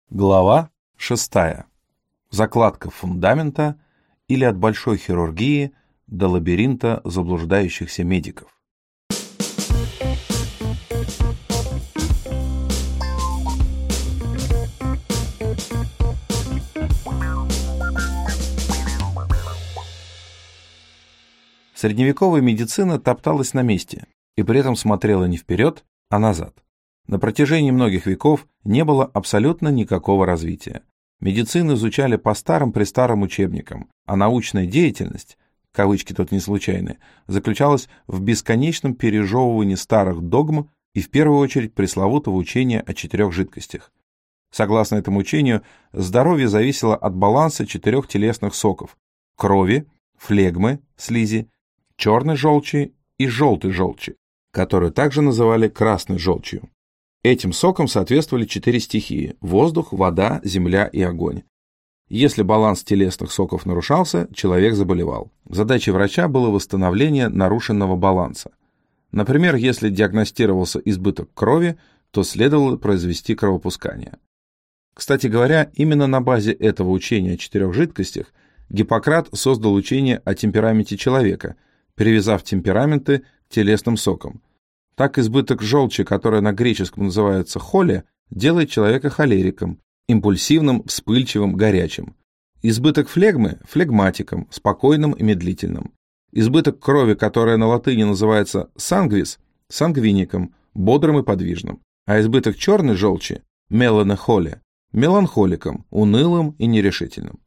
Глава 6. Закладка фундамента или от большой хирургии до лабиринта заблуждающихся медиков. Средневековая медицина топталась на месте и при этом смотрела не вперед, а назад. На протяжении многих веков не было абсолютно никакого развития. Медицину изучали по старым-престарым учебникам, а научная деятельность, кавычки тут не случайны, заключалась в бесконечном пережевывании старых догм и в первую очередь пресловутого учения о 4 жидкостях. Согласно этому учению, здоровье зависело от баланса 4 телесных соков – крови, флегмы, слизи, черной желчи и желтой желчи, которую также называли красной желчью. Этим сокам соответствовали 4 стихии – воздух, вода, земля и огонь. Если баланс телесных соков нарушался, человек заболевал. Задачей врача было восстановление нарушенного баланса. Например, если диагностировался избыток крови, то следовало произвести кровопускание. Кстати говоря, именно на базе этого учения о 4 жидкостях Гиппократ создал учение о темпераменте человека, привязав темпераменты к телесным сокам. Так избыток желчи, которая на греческом называется холе, делает человека холериком, импульсивным, вспыльчивым, горячим. Избыток флегмы – флегматиком, спокойным и медлительным. Избыток крови, которая на латыни называется сангвис – сангвиником, бодрым и подвижным. А избыток черной желчи – меланхоле – меланхоликом, унылым и нерешительным.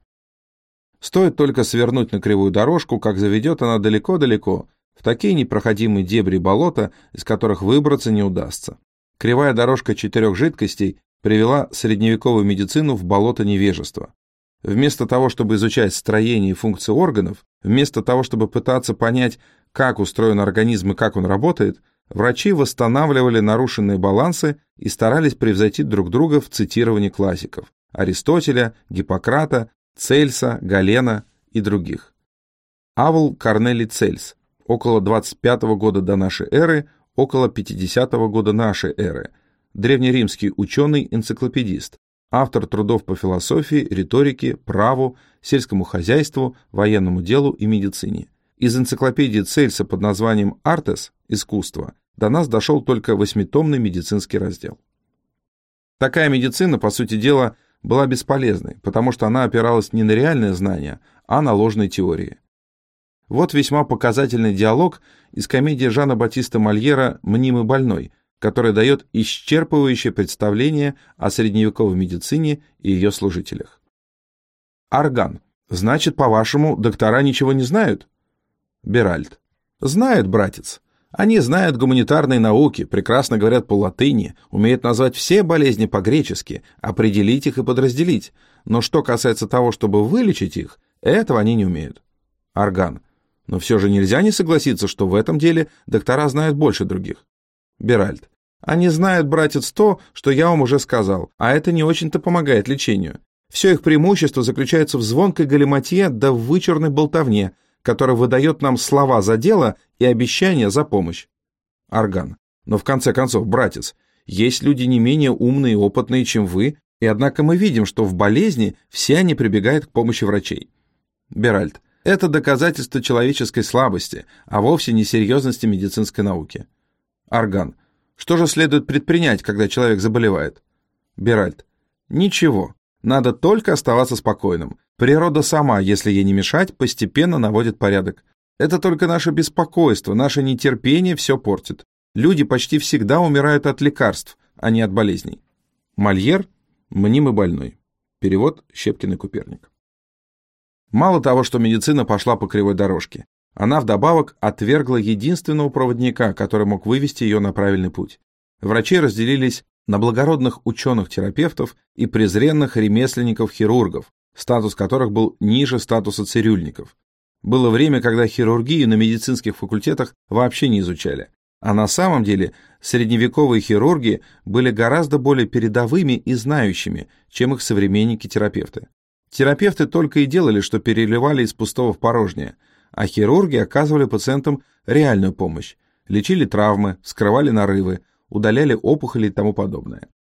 Стоит только свернуть на кривую дорожку, как заведет она далеко-далеко, в такие непроходимые дебри болота, из которых выбраться не удастся. Кривая дорожка 4 жидкостей привела средневековую медицину в болото невежества. Вместо того, чтобы изучать строение и функции органов, вместо того, чтобы пытаться понять, как устроен организм и как он работает, врачи восстанавливали нарушенные балансы и старались превзойти друг друга в цитировании классиков – Аристотеля, Гиппократа, Цельса, Галена и других. Авл Корнелий Цельс. Около 25 года до нашей эры, около 50 года нашей эры, древнеримский ученый-энциклопедист, автор трудов по философии, риторике, праву, сельскому хозяйству, военному делу и медицине. Из энциклопедии Цельса под названием «Артес» «Искусство» до нас дошел только 8-томный медицинский раздел. Такая медицина, по сути дела, была бесполезной, потому что она опиралась не на реальные знания, а на ложные теории. Вот весьма показательный диалог из комедии Жана Батиста Мольера «Мнимый больной», который дает исчерпывающее представление о средневековой медицине и ее служителях. Арган. Значит, по-вашему, доктора ничего не знают? Беральд. Знают, братец. Они знают гуманитарные науки, прекрасно говорят по-латыни, умеют назвать все болезни по-гречески, определить их и подразделить. Но что касается того, чтобы вылечить их, этого они не умеют. Арган. Но все же нельзя не согласиться, что в этом деле доктора знают больше других. Беральд. Они знают, братец, то, что я вам уже сказал, а это не очень-то помогает лечению. Все их преимущество заключается в звонкой галиматье да в вычурной болтовне, которая выдает нам слова за дело и обещания за помощь. Арган. Но в конце концов, братец, есть люди не менее умные и опытные, чем вы, и однако мы видим, что в болезни все они прибегают к помощи врачей. Беральд. Это доказательство человеческой слабости, а вовсе не серьезности медицинской науки. Арган. Что же следует предпринять, когда человек заболевает? Беральд. Ничего. Надо только оставаться спокойным. Природа сама, если ей не мешать, постепенно наводит порядок. Это только наше беспокойство, наше нетерпение все портит. Люди почти всегда умирают от лекарств, а не от болезней. Мольер. Мнимый больной. Перевод Щепкин и Куперник. Мало того, что медицина пошла по кривой дорожке, она вдобавок отвергла единственного проводника, который мог вывести ее на правильный путь. Врачи разделились на благородных ученых-терапевтов и презренных ремесленников-хирургов, статус которых был ниже статуса цирюльников. Было время, когда хирургию на медицинских факультетах вообще не изучали, а на самом деле средневековые хирурги были гораздо более передовыми и знающими, чем их современники-терапевты. Терапевты только и делали, что переливали из пустого в порожнее, а хирурги оказывали пациентам реальную помощь, лечили травмы, вскрывали нарывы, удаляли опухоли и тому подобное.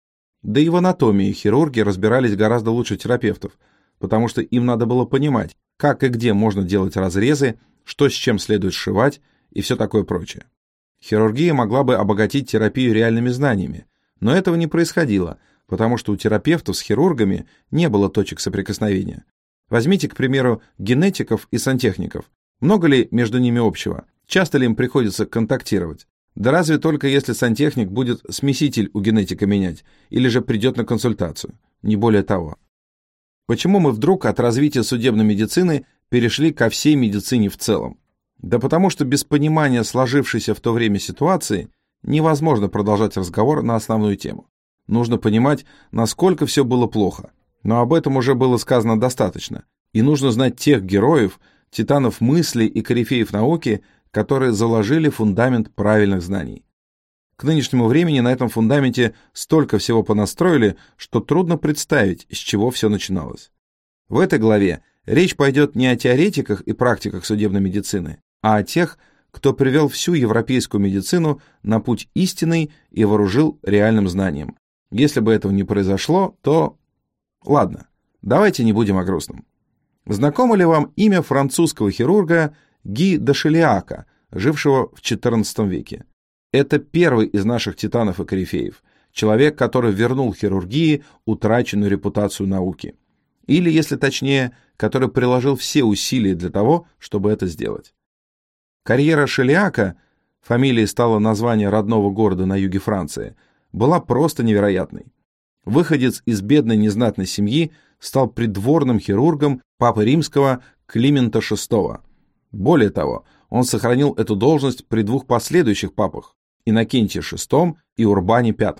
Да и в анатомии хирурги разбирались гораздо лучше терапевтов, потому что им надо было понимать, как и где можно делать разрезы, что с чем следует сшивать и все такое прочее. Хирургия могла бы обогатить терапию реальными знаниями, но этого не происходило, потому что у терапевтов с хирургами не было точек соприкосновения. Возьмите, к примеру, генетиков и сантехников. Много ли между ними общего? Часто ли им приходится контактировать? Да разве только если сантехник будет смеситель у генетика менять, или же придет на консультацию, не более того. Почему мы вдруг от развития судебной медицины перешли ко всей медицине в целом? Да потому что без понимания сложившейся в то время ситуации невозможно продолжать разговор на основную тему. Нужно понимать, насколько все было плохо, но об этом уже было сказано достаточно, и нужно знать тех героев, титанов мысли и корифеев науки, которые заложили фундамент правильных знаний. К нынешнему времени на этом фундаменте столько всего понастроили, что трудно представить, с чего все начиналось. В этой главе речь пойдет не о теоретиках и практиках судебной медицины, а о тех, кто привел всю европейскую медицину на путь истинный и вооружил реальным знанием. Если бы этого не произошло, то... Ладно, давайте не будем о грустном. Знакомо ли вам имя французского хирурга Ги де Шелиака, жившего в XIV веке? Это первый из наших титанов и корифеев, человек, который вернул хирургии утраченную репутацию науки. Или, если точнее, который приложил все усилия для того, чтобы это сделать. Карьера Шелиака, фамилией стало название родного города на юге Франции, была просто невероятной. Выходец из бедной незнатной семьи стал придворным хирургом папы римского Климента VI. Более того, он сохранил эту должность при двух последующих папах – Иннокентии VI и Урбане V.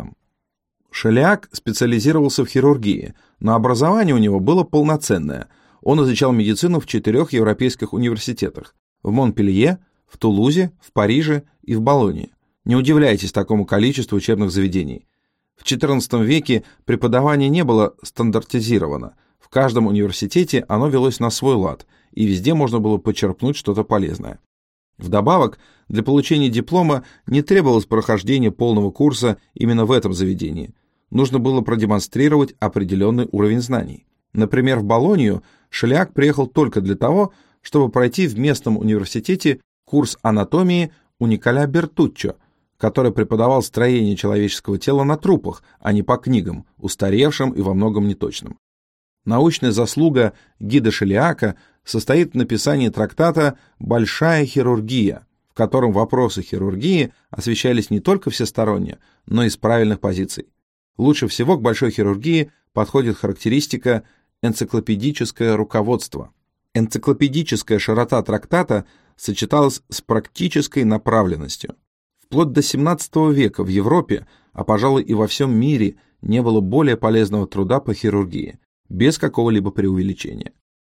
Шелиак специализировался в хирургии, но образование у него было полноценное. Он изучал медицину в 4 европейских университетах – в Монпелье, в Тулузе, в Париже и в Болонье. Не удивляйтесь такому количеству учебных заведений. В XIV веке преподавание не было стандартизировано. В каждом университете оно велось на свой лад, и везде можно было почерпнуть что-то полезное. Вдобавок, для получения диплома не требовалось прохождение полного курса именно в этом заведении. Нужно было продемонстрировать определенный уровень знаний. Например, в Болонью Шелиак приехал только для того, чтобы пройти в местном университете курс анатомии у Николя Бертуччо, который преподавал строение человеческого тела на трупах, а не по книгам, устаревшим и во многом неточным. Научная заслуга Ги де Шелиака состоит в написании трактата «Большая хирургия», в котором вопросы хирургии освещались не только всесторонне, но и с правильных позиций. Лучше всего к большой хирургии подходит характеристика «энциклопедическое руководство». Энциклопедическая широта трактата сочеталась с практической направленностью. Вплоть до XVII века в Европе, а пожалуй и во всем мире, не было более полезного труда по хирургии, без какого-либо преувеличения.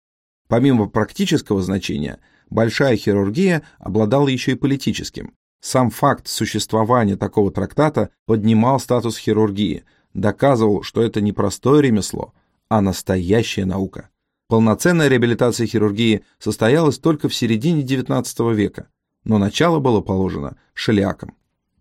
Помимо практического значения, большая хирургия обладала еще и политическим. Сам факт существования такого трактата поднимал статус хирургии, доказывал, что это не простое ремесло, а настоящая наука. Полноценная реабилитация хирургии состоялась только в середине XIX века, но начало было положено Шелиаком.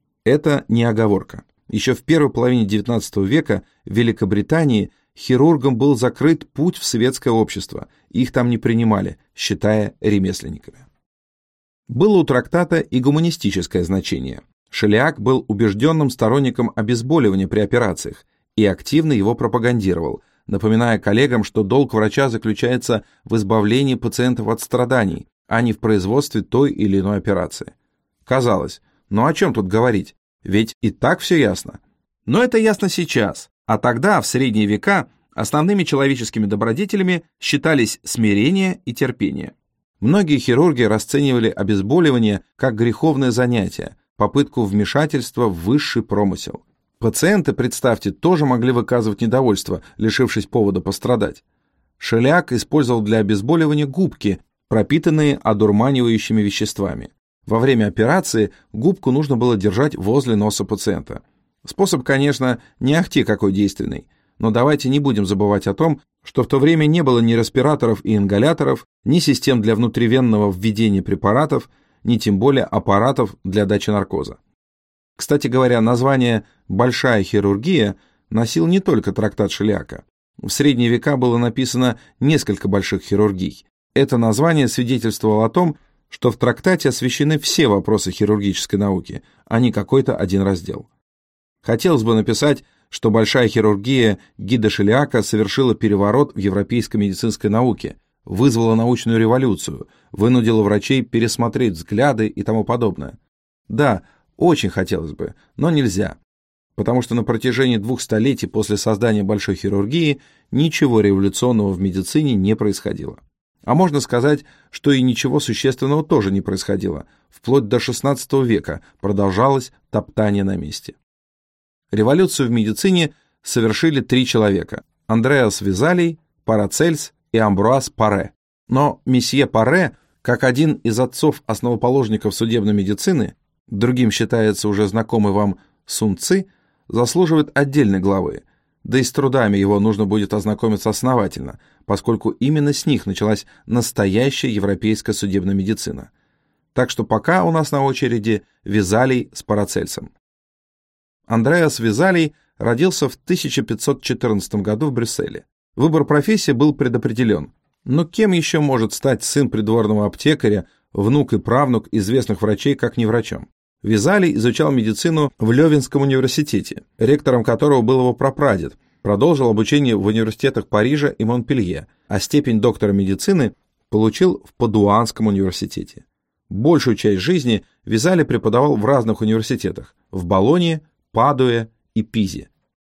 Это не оговорка. Еще в первой половине XIX века в Великобритании хирургам был закрыт путь в светское общество, их там не принимали, считая ремесленниками. Было у трактата и гуманистическое значение. Шелиак был убежденным сторонником обезболивания при операциях и активно его пропагандировал, напоминая коллегам, что долг врача заключается в избавлении пациентов от страданий, а не в производстве той или иной операции. Казалось, ну о чем тут говорить? Ведь и так все ясно. Но это ясно сейчас, а тогда, в средние века, основными человеческими добродетелями считались смирение и терпение. Многие хирурги расценивали обезболивание как греховное занятие, попытку вмешательства в высший промысел. Пациенты, представьте, тоже могли выказывать недовольство, лишившись повода пострадать. Шелиак использовал для обезболивания губки, пропитанные одурманивающими веществами. Во время операции губку нужно было держать возле носа пациента. Способ, конечно, не ахти какой действенный, но давайте не будем забывать о том, что в то время не было ни респираторов и ингаляторов, ни систем для внутривенного введения препаратов, ни тем более аппаратов для дачи наркоза. Кстати говоря, название «большая хирургия» носил не только трактат Шелиака. В средние века было написано несколько больших хирургий. Это название свидетельствовало о том, что в трактате освещены все вопросы хирургической науки, а не какой-то один раздел. Хотелось бы написать, что большая хирургия Гида Шелиака совершила переворот в европейской медицинской науке, вызвала научную революцию, вынудила врачей пересмотреть взгляды и тому подобное. Да, очень хотелось бы, но нельзя, потому что на протяжении 2 столетий после создания большой хирургии ничего революционного в медицине не происходило. А можно сказать, что и ничего существенного тоже не происходило. Вплоть до XVI века продолжалось топтание на месте. Революцию в медицине совершили 3 человека – Андреас Везалий, Парацельс и Амбруаз Паре. Но месье Паре, как один из отцов-основоположников судебной медицины, другим считается уже знакомый вам Сун Ци, заслуживает отдельной главы, да и с трудами его нужно будет ознакомиться основательно, поскольку именно с них началась настоящая европейская судебная медицина. Так что пока у нас на очереди Везалий с Парацельсом. Андреас Везалий родился в 1514 году в Брюсселе. Выбор профессии был предопределен. Но кем еще может стать сын придворного аптекаря, внук и правнук известных врачей, как не врачом? Везалий изучал медицину в Лёвенском университете, ректором которого был его прапрадед, продолжил обучение в университетах Парижа и Монпелье, а степень доктора медицины получил в Падуанском университете. Большую часть жизни Везалий преподавал в разных университетах – в Болонье, Падуе и Пизе.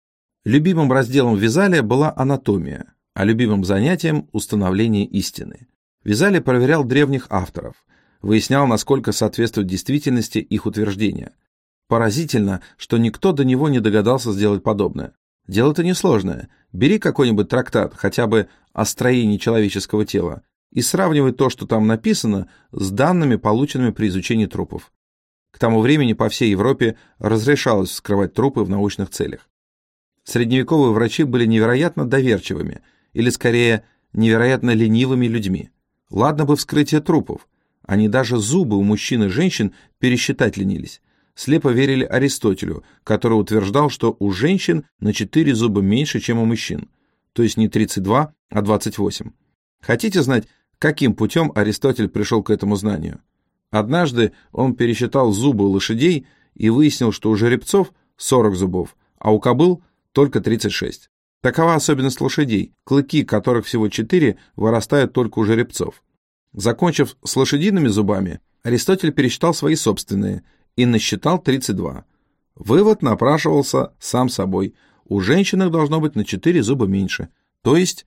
Любимым разделом Везалия была анатомия, а любимым занятием – установление истины. Везалий проверял древних авторов, выяснял, насколько соответствуют действительности их утверждения. Поразительно, что никто до него не догадался сделать подобное. Дело-то несложное. Бери какой-нибудь трактат, хотя бы о строении человеческого тела, и сравнивай то, что там написано, с данными, полученными при изучении трупов. К тому времени по всей Европе разрешалось вскрывать трупы в научных целях. Средневековые врачи были невероятно доверчивыми, или скорее, невероятно ленивыми людьми. Ладно бы вскрытие трупов, они даже зубы у мужчин и женщин пересчитать ленились. Слепо верили Аристотелю, который утверждал, что у женщин на 4 зуба меньше, чем у мужчин, то есть не 32, а 28. Хотите знать, каким путем Аристотель пришел к этому знанию? Однажды он пересчитал зубы у лошадей и выяснил, что у жеребцов 40 зубов, а у кобыл только 36. Такова особенность лошадей, клыки которых всего 4 вырастают только у жеребцов. Закончив с лошадиными зубами, Аристотель пересчитал свои собственные и насчитал 32. Вывод напрашивался сам собой. У женщин их должно быть на 4 зуба меньше, то есть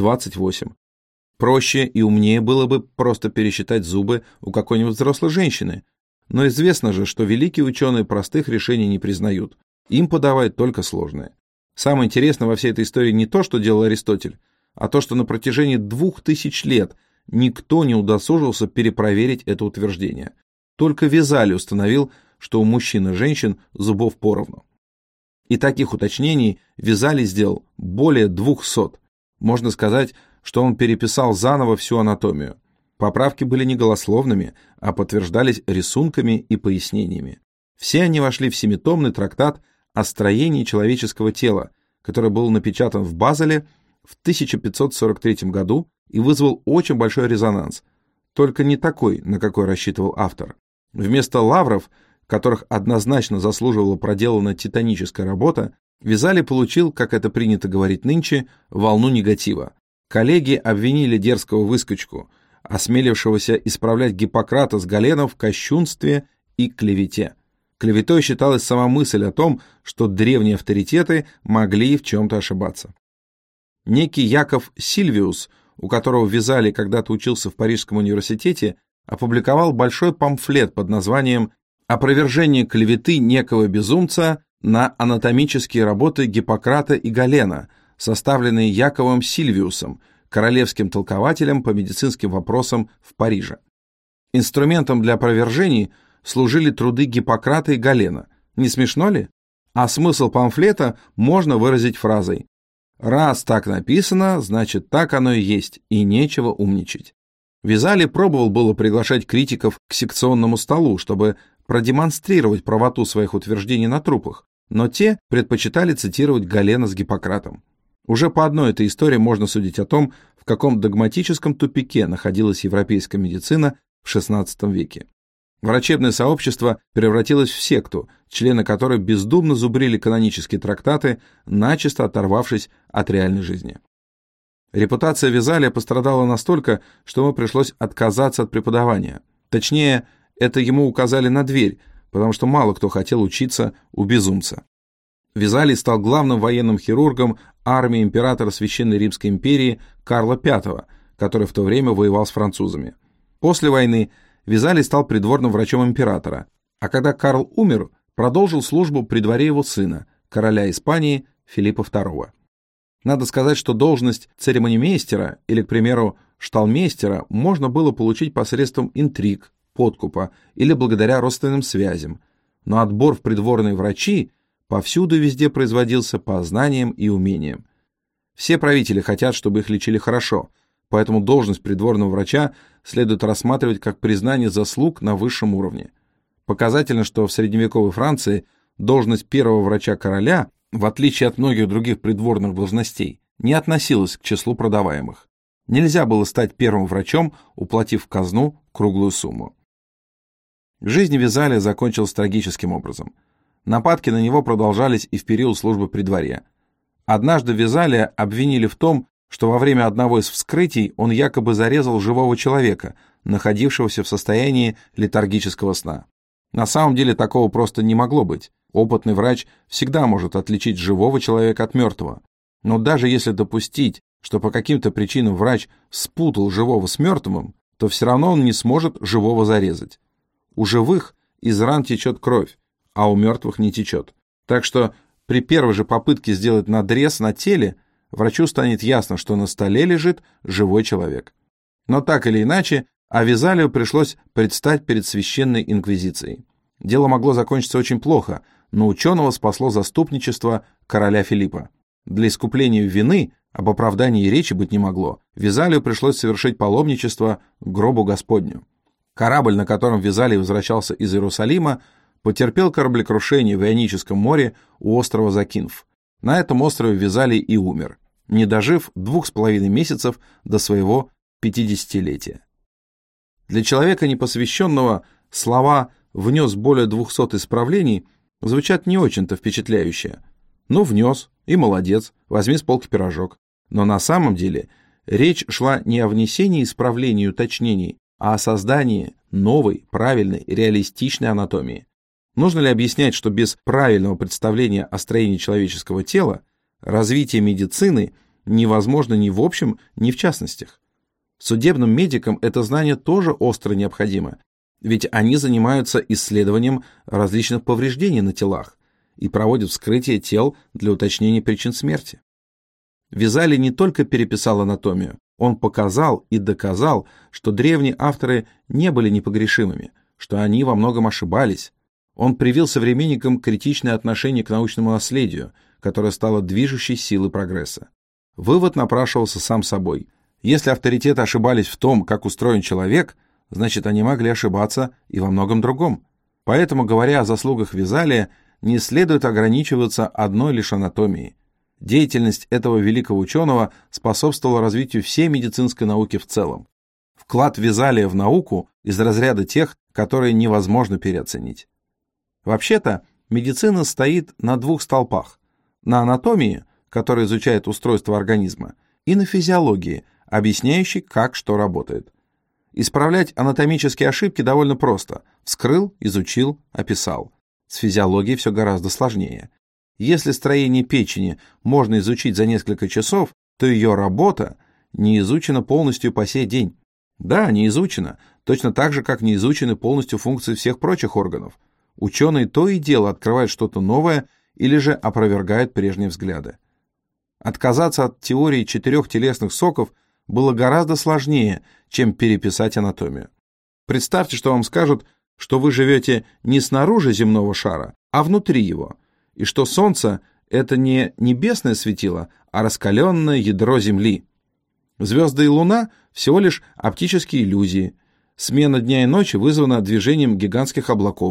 28. Проще и умнее было бы просто пересчитать зубы у какой-нибудь взрослой женщины. Но известно же, что великие ученые простых решений не признают. Им подавают только сложные. Самое интересное во всей этой истории не то, что делал Аристотель, а то, что на протяжении 2000 лет никто не удосужился перепроверить это утверждение. Только Везалий установил, что у мужчин и женщин зубов поровну. И таких уточнений Везалий сделал более 200. Можно сказать, что он переписал заново всю анатомию. Поправки были не голословными, а подтверждались рисунками и пояснениями. Все они вошли в 7-томный трактат о строении человеческого тела, который был напечатан в Базеле в 1543 году и вызвал очень большой резонанс, только не такой, на какой рассчитывал автор. Вместо лавров, которых однозначно заслуживала проделанная титаническая работа, Везалий получил, как это принято говорить нынче, волну негатива. Коллеги обвинили дерзкого выскочку, осмелившегося исправлять Гиппократа с Галеном в кощунстве и клевете. Клеветой считалась сама мысль о том, что древние авторитеты могли в чем-то ошибаться. Некий Яков Сильвиус, у которого Везалий когда-то учился в Парижском университете, опубликовал большой памфлет под названием «Опровержение клеветы некого безумца на анатомические работы Гиппократа и Галена», составленные Яковом Сильвиусом, королевским толкователем по медицинским вопросам в Париже. Инструментом для опровержений служили труды Гиппократа и Галена. Не смешно ли? А смысл памфлета можно выразить фразой: «Раз так написано, значит так оно и есть, и нечего умничать». Везалий пробовал было приглашать критиков к секционному столу, чтобы продемонстрировать правоту своих утверждений на трупах, но те предпочитали цитировать Галена с Гиппократом. Уже по одной этой истории можно судить о том, в каком догматическом тупике находилась европейская медицина в XVI веке. Врачебное сообщество превратилось в секту, члены которой бездумно зубрили канонические трактаты, начисто оторвавшись от реальной жизни. Репутация Везалия пострадала настолько, что ему пришлось отказаться от преподавания. Точнее, это ему указали на дверь, потому что мало кто хотел учиться у безумца. Везалий стал главным военным хирургом армии императора Священной Римской империи Карла V, который в то время воевал с французами. После войны Везалий стал придворным врачом императора, а когда Карл умер, продолжил службу при дворе его сына, короля Испании Филиппа II. Надо сказать, что должность церемонимейстера или, к примеру, шталмейстера можно было получить посредством интриг, подкупа или благодаря родственным связям, но отбор в придворные врачи повсюду и везде производился по знаниям и умениям. Все правители хотят, чтобы их лечили хорошо, поэтому должность придворного врача следует рассматривать как признание заслуг на высшем уровне. Показательно, что в средневековой Франции должность первого врача короля, в отличие от многих других придворных должностей, не относилась к числу продаваемых. Нельзя было стать первым врачом, уплатив в казну круглую сумму. Жизнь Везалия закончилась трагическим образом. Нападки на него продолжались и в период службы при дворе. Однажды Везалия обвинили в том, что во время одного из вскрытий он якобы зарезал живого человека, находившегося в состоянии летаргического сна. На самом деле такого просто не могло быть. Опытный врач всегда может отличить живого человека от мертвого. Но даже если допустить, что по каким-то причинам врач спутал живого с мертвым, то все равно он не сможет живого зарезать. У живых из ран течет кровь, а у мертвых не течет. Так что при первой же попытке сделать надрез на теле врачу станет ясно, что на столе лежит живой человек. Но так или иначе, Везалию пришлось предстать перед священной инквизицией. Дело могло закончиться очень плохо, но ученого спасло заступничество короля Филиппа. Для искупления вины, об оправдании речи быть не могло, Везалию пришлось совершить паломничество к гробу Господню. Корабль, на котором Везалий возвращался из Иерусалима, потерпел кораблекрушение в Ионическом море у острова Закинф. На этом острове Везалий и умер, не дожив 2,5 месяцев до своего 50-летия. Для человека непосвященного слова «внес более 200 исправлений» звучат не очень-то впечатляюще. Ну, внес, и молодец, возьми с полки пирожок. Но на самом деле речь шла не о внесении исправлений и уточнений, а о создании новой, правильной, реалистичной анатомии. Нужно ли объяснять, что без правильного представления о строении человеческого тела развитие медицины невозможно ни в общем, ни в частностях? Судебным медикам это знание тоже остро необходимо, ведь они занимаются исследованием различных повреждений на телах и проводят вскрытие тел для уточнения причин смерти. Везалий не только переписал анатомию, он показал и доказал, что древние авторы не были непогрешимыми, что они во многом ошибались. Он привил современникам критичное отношение к научному наследию, которое стало движущей силой прогресса. Вывод напрашивался сам собой. Если авторитеты ошибались в том, как устроен человек, значит, они могли ошибаться и во многом другом. Поэтому, говоря о заслугах Везалия, не следует ограничиваться одной лишь анатомией. Деятельность этого великого ученого способствовала развитию всей медицинской науки в целом. Вклад Везалия в науку из разряда тех, которые невозможно переоценить. Вообще-то, медицина стоит на двух столпах. На анатомии, которая изучает устройство организма, и на физиологии, объясняющей, как что работает. Исправлять анатомические ошибки довольно просто. Вскрыл, изучил, описал. С физиологией все гораздо сложнее. Если строение печени можно изучить за несколько часов, то ее работа не изучена полностью по сей день. Да, не изучена, точно так же, как не изучены полностью функции всех прочих органов. Ученые то и дело открывают что-то новое или же опровергают прежние взгляды. Отказаться от теории 4 телесных соков было гораздо сложнее, чем переписать анатомию. Представьте, что вам скажут, что вы живете не снаружи земного шара, а внутри его, и что Солнце — это не небесное светило, а раскаленное ядро Земли. Звезды и Луна — всего лишь оптические иллюзии. Смена дня и ночи вызвана движением гигантских облаков,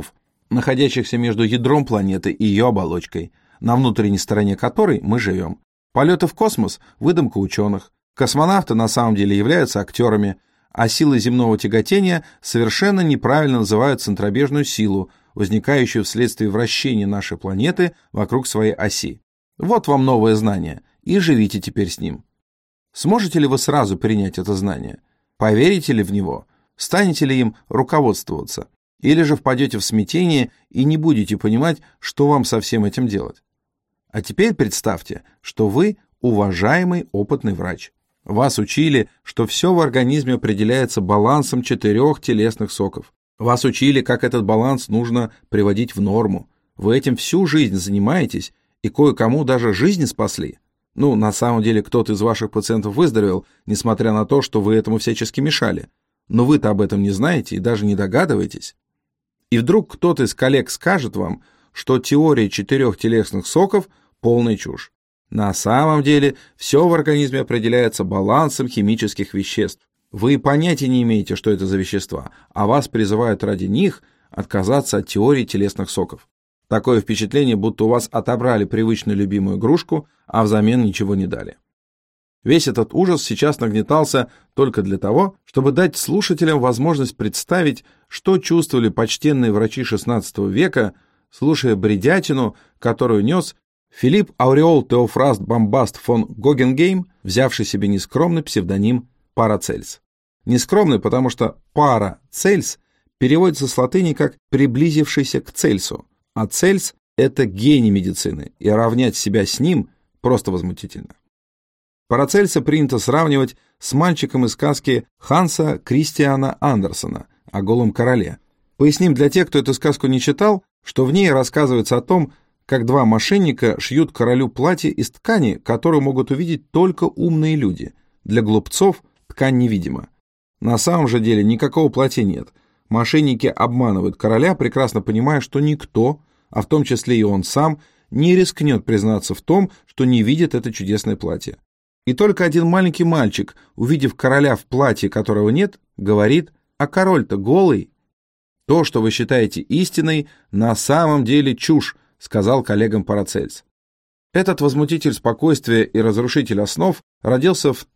находящихся между ядром планеты и ее оболочкой, на внутренней стороне которой мы живем. Полеты в космос – выдумка ученых. Космонавты на самом деле являются актерами, а силой земного тяготения совершенно неправильно называют центробежную силу, возникающую вследствие вращения нашей планеты вокруг своей оси. Вот вам новое знание, и живите теперь с ним. Сможете ли вы сразу принять это знание? Поверите ли в него? Станете ли им руководствоваться? Или же впадете в смятение и не будете понимать, что вам со всем этим делать? А теперь представьте, что вы уважаемый опытный врач. Вас учили, что все в организме определяется балансом 4 телесных соков. Вас учили, как этот баланс нужно приводить в норму. Вы этим всю жизнь занимаетесь, и кое-кому даже жизнь спасли. На самом деле кто-то из ваших пациентов выздоровел, несмотря на то, что вы этому всячески мешали. Но вы-то об этом не знаете и даже не догадываетесь. И вдруг кто-то из коллег скажет вам, что теория 4 телесных соков – полная чушь. На самом деле все в организме определяется балансом химических веществ. Вы понятия не имеете, что это за вещества, а вас призывают ради них отказаться от теории телесных соков. Такое впечатление, будто у вас отобрали привычную любимую игрушку, а взамен ничего не дали. Весь этот ужас сейчас нагнетался только для того, чтобы дать слушателям возможность представить, что чувствовали почтенные врачи XVI века, слушая бредятину, которую нес Филипп Ауреол Теофраст Бомбаст фон Гогенгейм, взявший себе нескромный псевдоним Парацельс. Нескромный, потому что Парацельс переводится с латыни как «приблизившийся к Цельсу», а Цельс – это гений медицины, и равнять себя с ним просто возмутительно. Парацельса принято сравнивать с мальчиком из сказки Ханса Кристиана Андерсена о голом короле. Поясним для тех, кто эту сказку не читал, что в ней рассказывается о том, как 2 мошенника шьют королю платье из ткани, которую могут увидеть только умные люди. Для глупцов ткань невидима. На самом же деле никакого платья нет. Мошенники обманывают короля, прекрасно понимая, что никто, а в том числе и он сам, не рискнет признаться в том, что не видит это чудесное платье. И только один маленький мальчик, увидев короля в платье, которого нет, говорит: «А король-то голый». «То, что вы считаете истиной, на самом деле чушь», сказал коллегам Парацельс. Этот возмутитель спокойствия и разрушитель основ родился в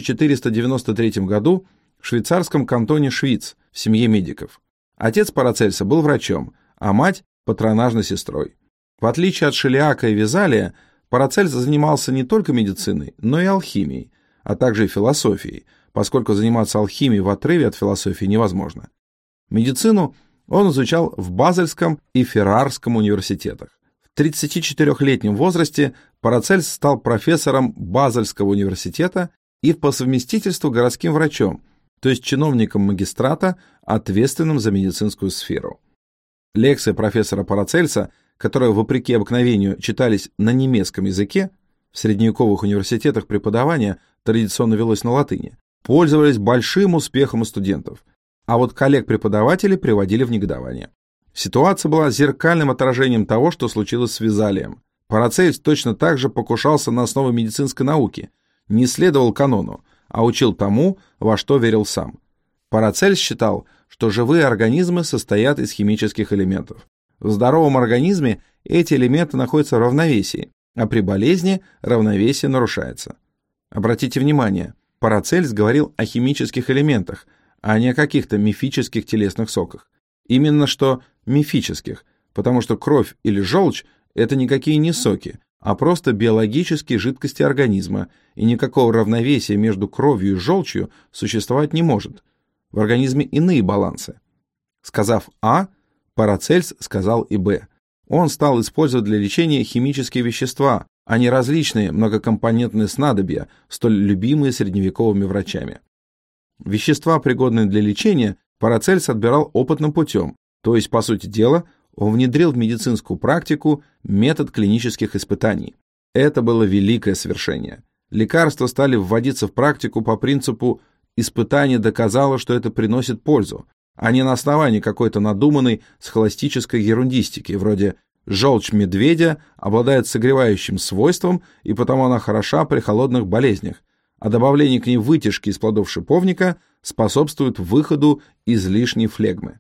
1493 году в швейцарском кантоне Швиц в семье медиков. Отец Парацельса был врачом, а мать – патронажной сестрой. В отличие от Шелиака и Везалия, Парацельс занимался не только медициной, но и алхимией, а также и философией, поскольку заниматься алхимией в отрыве от философии невозможно. Медицину он изучал в Базельском и Феррарском университетах. В 34-летнем возрасте Парацельс стал профессором Базельского университета и по совместительству городским врачом, то есть чиновником магистрата, ответственным за медицинскую сферу. Лекции профессора Парацельса, которые, вопреки обыкновению, читались на немецком языке, в средневековых университетах преподавание традиционно велось на латыни, пользовались большим успехом у студентов, а вот коллег-преподавателей приводили в негодование. Ситуация была зеркальным отражением того, что случилось с Везалием. Парацельс точно так же покушался на основы медицинской науки, не следовал канону, а учил тому, во что верил сам. Парацельс считал, что живые организмы состоят из химических элементов. В здоровом организме эти элементы находятся в равновесии, а при болезни равновесие нарушается. Обратите внимание, Парацельс говорил о химических элементах, а не о каких-то мифических телесных соках. Именно что мифических, потому что кровь или желчь – это никакие не соки, а просто биологические жидкости организма, и никакого равновесия между кровью и желчью существовать не может. В организме иные балансы. Сказав А, Парацельс сказал и Б. Он стал использовать для лечения химические вещества, а не различные многокомпонентные снадобья, столь любимые средневековыми врачами. Вещества, пригодные для лечения, Парацельс отбирал опытным путем, то есть, по сути дела, он внедрил в медицинскую практику метод клинических испытаний. Это было великое свершение. Лекарства стали вводиться в практику по принципу «испытание доказало, что это приносит пользу», а не на основании какой-то надуманной схоластической ерундистики, вроде «желчь медведя обладает согревающим свойством, и потому она хороша при холодных болезнях», а добавление к ней вытяжки из плодов шиповника способствует выходу излишней флегмы.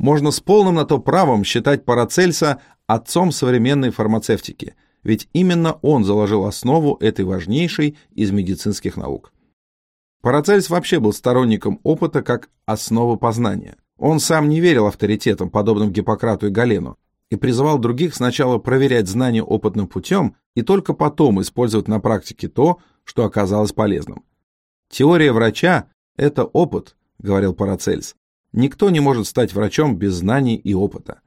Можно с полным на то правом считать Парацельса отцом современной фармацевтики, ведь именно он заложил основу этой важнейшей из медицинских наук. Парацельс вообще был сторонником опыта как основы познания. Он сам не верил авторитетам, подобным Гиппократу и Галену, и призывал других сначала проверять знания опытным путем и только потом использовать на практике то, что оказалось полезным. «Теория врача – это опыт», – говорил Парацельс. «Никто не может стать врачом без знаний и опыта».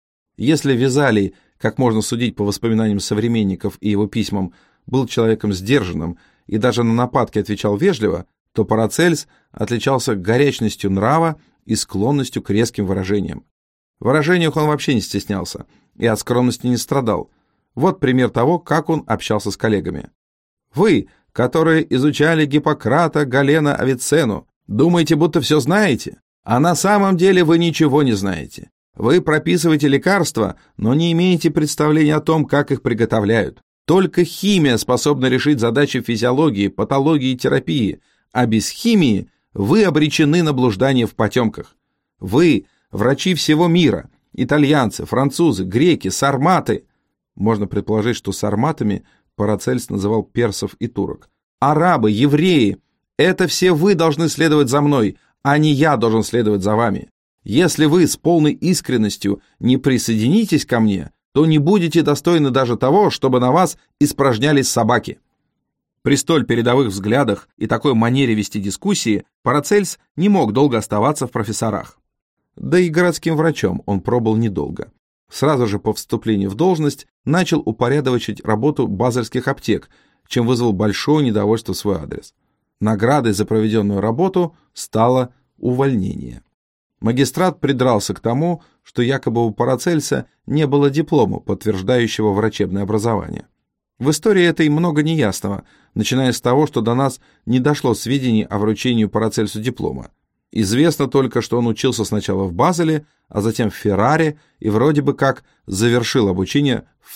Если Везалий, как можно судить по воспоминаниям современников и его письмам, был человеком сдержанным и даже на нападки отвечал вежливо, то Парацельс отличался горячностью нрава и склонностью к резким выражениям. В выражениях он вообще не стеснялся и от скромности не страдал. Вот пример того, как он общался с коллегами. «Вы, которые изучали Гиппократа, Галена, Авиценну, думаете, будто все знаете? А на самом деле вы ничего не знаете. Вы прописываете лекарства, но не имеете представления о том, как их приготовляют. Только химия способна решить задачи физиологии, патологии и терапии, а без химии вы обречены на блуждание в потемках. Вы – врачи всего мира, итальянцы, французы, греки, сарматы». Можно предположить, что сарматами Парацельс называл персов и турок. «Арабы, евреи – это все вы должны следовать за мной, а не я должен следовать за вами. Если вы с полной искренностью не присоединитесь ко мне, то не будете достойны даже того, чтобы на вас испражнялись собаки». При столь передовых взглядах и такой манере вести дискуссии Парацельс не мог долго оставаться в профессорах. Да и городским врачом он пробыл недолго. Сразу же по вступлению в должность начал упорядочивать работу базельских аптек, чем вызвал большое недовольство в свой адрес. Наградой за проведенную работу стало увольнение. Магистрат придрался к тому, что якобы у Парацельса не было диплома, подтверждающего врачебное образование. В истории этой много неясного, начиная с того, что до нас не дошло сведений о вручении Парацельсу диплома. Известно только, что он учился сначала в Базеле, а затем в Ферраре и вроде бы как завершил обучение в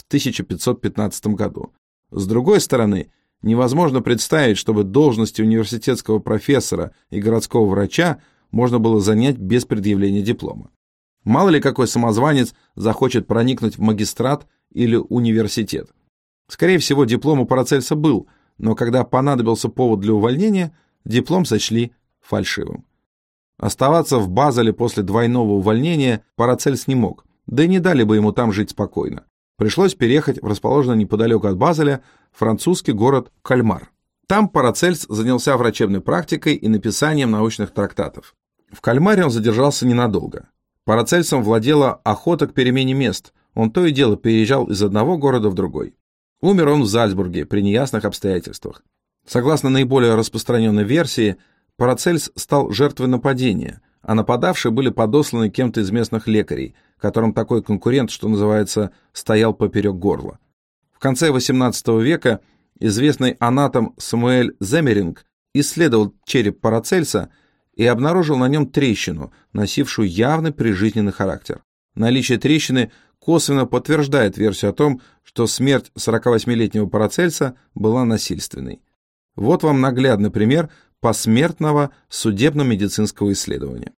1515 году. С другой стороны, невозможно представить, чтобы должности университетского профессора и городского врача можно было занять без предъявления диплома. Мало ли какой самозванец захочет проникнуть в магистрат или университет. Скорее всего, диплом у Парацельса был, но когда понадобился повод для увольнения, диплом сочли фальшивым. Оставаться в Базеле после двойного увольнения Парацельс не мог, да и не дали бы ему там жить спокойно. Пришлось переехать в расположенный неподалеку от Базеля французский город Кальмар. Там Парацельс занялся врачебной практикой и написанием научных трактатов. В Кальмаре он задержался ненадолго. Парацельсом владела охота к перемене мест, он то и дело переезжал из одного города в другой. Умер он в Зальцбурге при неясных обстоятельствах. Согласно наиболее распространенной версии, Парацельс стал жертвой нападения, а нападавшие были подосланы кем-то из местных лекарей, которым такой конкурент, что называется, стоял поперек горла. В конце XVIII века известный анатом Самуэль Земеринг исследовал череп Парацельса и обнаружил на нем трещину, носившую явный прижизненный характер. Наличие трещины косвенно подтверждает версию о том, что смерть 48-летнего Парацельса была насильственной. Вот вам наглядный пример посмертного судебно-медицинского исследования.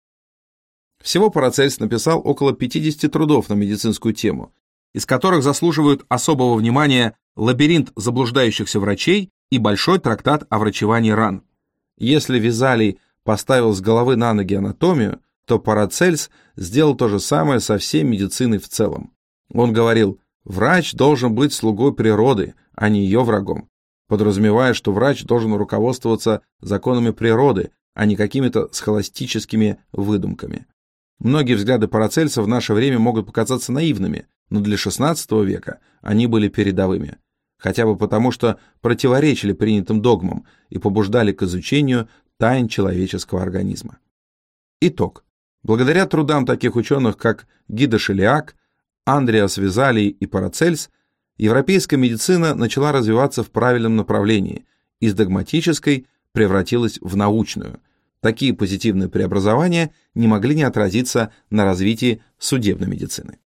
Всего Парацельс написал около 50 трудов на медицинскую тему, из которых заслуживают особого внимания «Лабиринт заблуждающихся врачей» и большой трактат о врачевании ран. Если Везалий поставил с головы на ноги анатомию, то Парацельс сделал то же самое со всей медициной в целом. Он говорил: врач должен быть слугой природы, а не ее врагом, подразумевая, что врач должен руководствоваться законами природы, а не какими-то схоластическими выдумками. Многие взгляды Парацельса в наше время могут показаться наивными, но для XVI века они были передовыми, хотя бы потому, что противоречили принятым догмам и побуждали к изучению тайн человеческого организма. Итог. Благодаря трудам таких ученых, как Гидо Шелиак, Андреас Везалий и Парацельс, европейская медицина начала развиваться в правильном направлении, из догматической превратилась в научную. Такие позитивные преобразования не могли не отразиться на развитии судебной медицины.